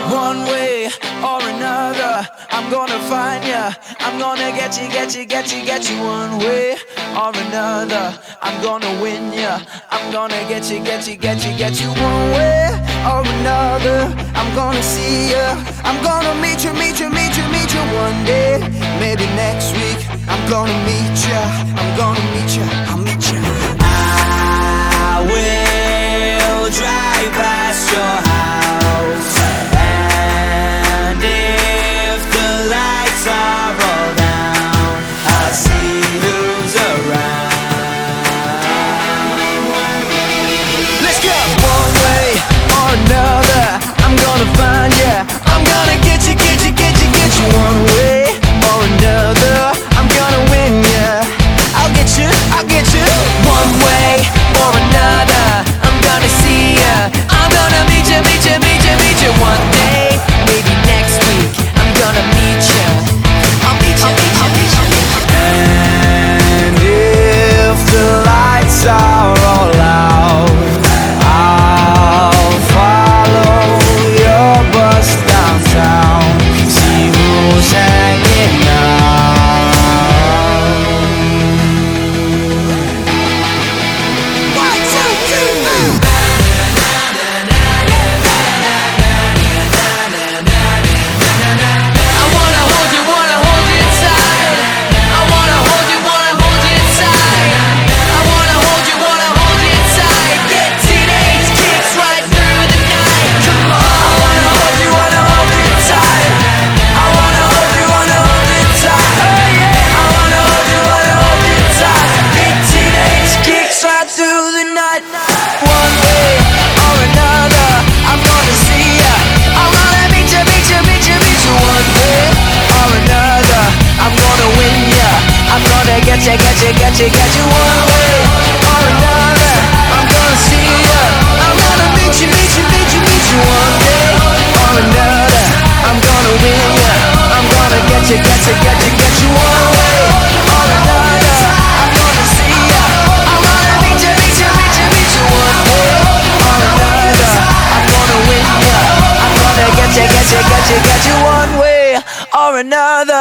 One way or another, I'm gonna find ya. I'm gonna get you, get you, get you, get you. One way or another, I'm gonna win ya. I'm gonna get you, get you, get you, get you. One way or another, I'm gonna see ya. I'm gonna meet you, meet you, meet you, meet you one day. Maybe next week, I'm gonna meet ya. I'm gonna meet ya, I'll meet ya. I will drive past your house, and if the lights are all down, I'll see who's around. Let's go! One way or another, I'm gonna find ya. I'm gonna get you, get you, get you, get you. One way or another, I'm gonna win ya. I'll get you, I'll get you. One way or another, I'm gonna see ya. I'm gonna meet you, meet you, meet you, meet you one day. Maybe next week, I'm gonna meet ya. I'll meet you, I'll meet you. And if the lights are all out, I'll follow your bus downtown, see who's hanging out. Get you one way or another. I'm gonna see ya. I'm gonna meet you, meet you, meet you, meet you one day or another. I'm gonna win ya. I'm gonna get you, get you, get you, get you one way or another. I'm gonna see ya. I'm gonna meet you, meet you, meet you, meet you one way or another. I'm gonna win ya. I'm gonna get you, get you, get you, get you one way or another.